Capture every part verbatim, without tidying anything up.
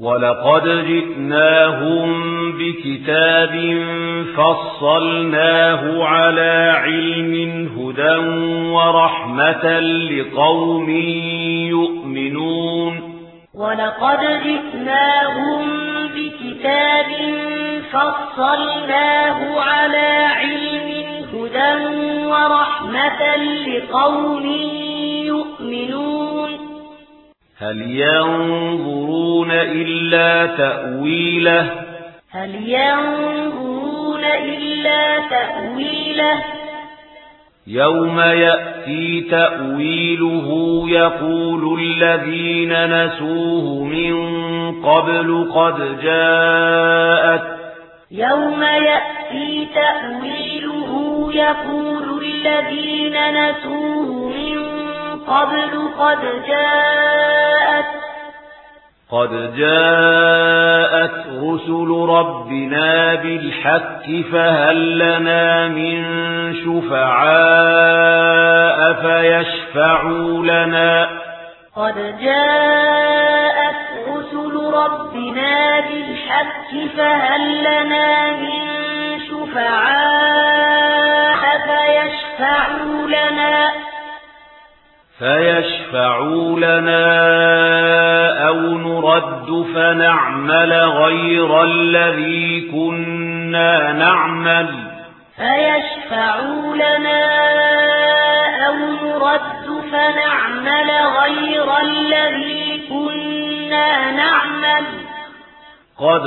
ولقد جئناهم بكتاب فصلناه على علم هدى ورحمة لقوم يؤمنون ولقد جئناهم بكتاب فصلناه على علم هدى ورحمة لقوم يؤمنون هل ينظرون إلا تأويله هل ينظرون إلا تأويله يوم يأتي تأويله يقول الذين نسوه من قبل قد جاءت يوم يأتي تأويله يقول الذين نسوه من قبل قد جاءت قد جاءت رسل ربنا بالحق فهل لنا من شفعاء فيشفعوا لنا قد جاءت رسل ربنا بالحق فهل لنا من شفعاء فيشفعوا لنا فيشفعوا لنا أو نرد فنعمل غير الذي كنا نعمل فيشفعوا لنا أو نرد فنعمل غير الذي كنا نعمل قد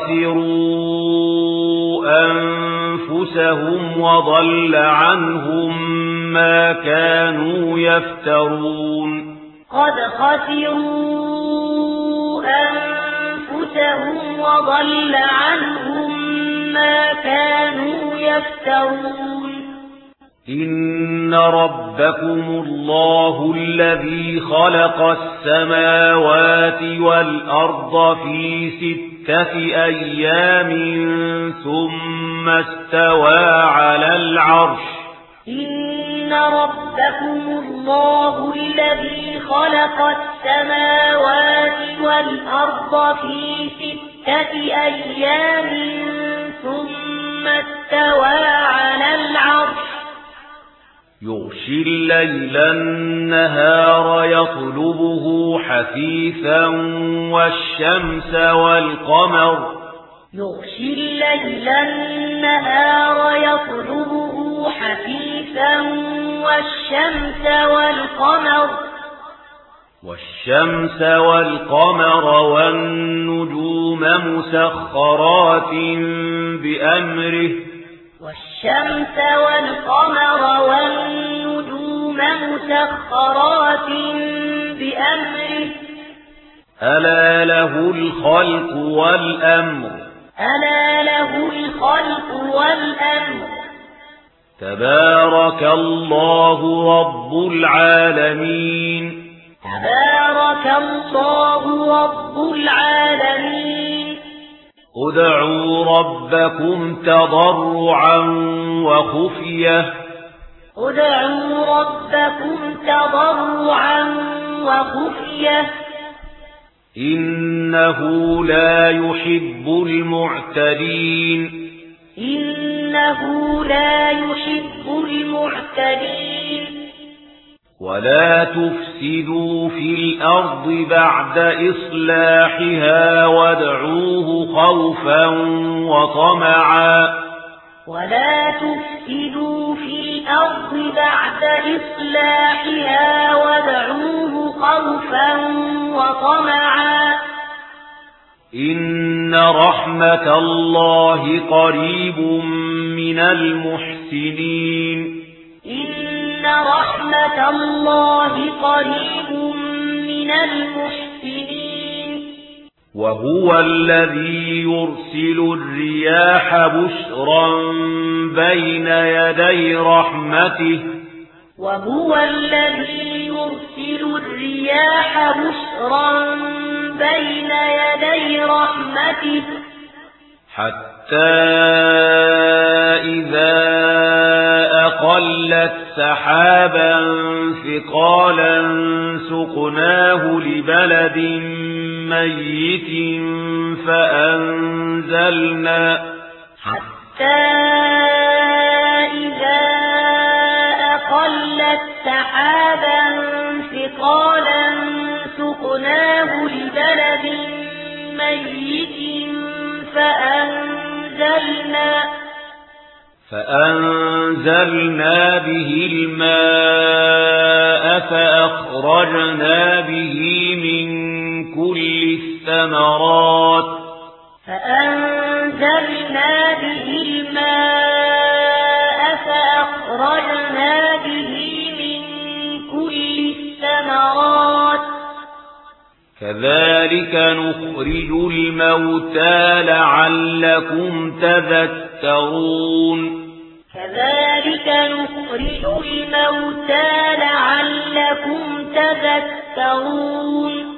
خسروا أنفسهم وضل عنهم ما كانوا يفترون قد خسروا أنفسهم وضل عنهم ما كانوا يفترون إن ربكم الله الذي خلق السماوات والأرض في ستة أيام ثم استوى على العرش إن ربكم الله الذي خلق السماوات والأرض في ستة أيام ثم استوى على العرش يغشي الليل النهار يطلبه حثيثا والشمس والقمر يغشي الليل النهار يطلبه حثيثا والشمس والقمر والشمس والقمر والنجوم مسخرات بأمره والشمس والقمر والنجوم مسخرات بأمره ألا له الخلق والأمر ألا له الخلق والأمر تبارك الله رب العالمين تبارك الله رب العالمين ادعوا ربكم تضرعا وخفية ادعوا ربكم تضرعا وخفية إنه لا يحب المعتدين إنه لا يحب المعتدين ولا تفسدوا في الأرض بعد إصلاحها وادعوه خوفا وطمعا ولا تفسدوا في الأرض بعد إصلاحها وادعوه خوفا وطمعا إن رحمة الله قريب من المحسنين إن رحمة الله قريب من المحسنين وهو الذي يرسل الرياح بشرا بين يدي رحمته وهو الذي يرسل الرياح بشرا بين يدي رحمته حتى إذا أقلت سحابا ثقالا سقناه لبلد ميت فأنزلنا حتى إذا أقلت سحابا ثقالا سقناه لبلد ميت فأنزلنا فأنزلنا به الماء فأخرجنا به من كل الثمرات فأنزلنا به الماء فأخرجنا به من كل الثمرات كذلك نخرج الموتى لعلكم تذكرون كذلك نخرج الموتى لعلكم تذكرون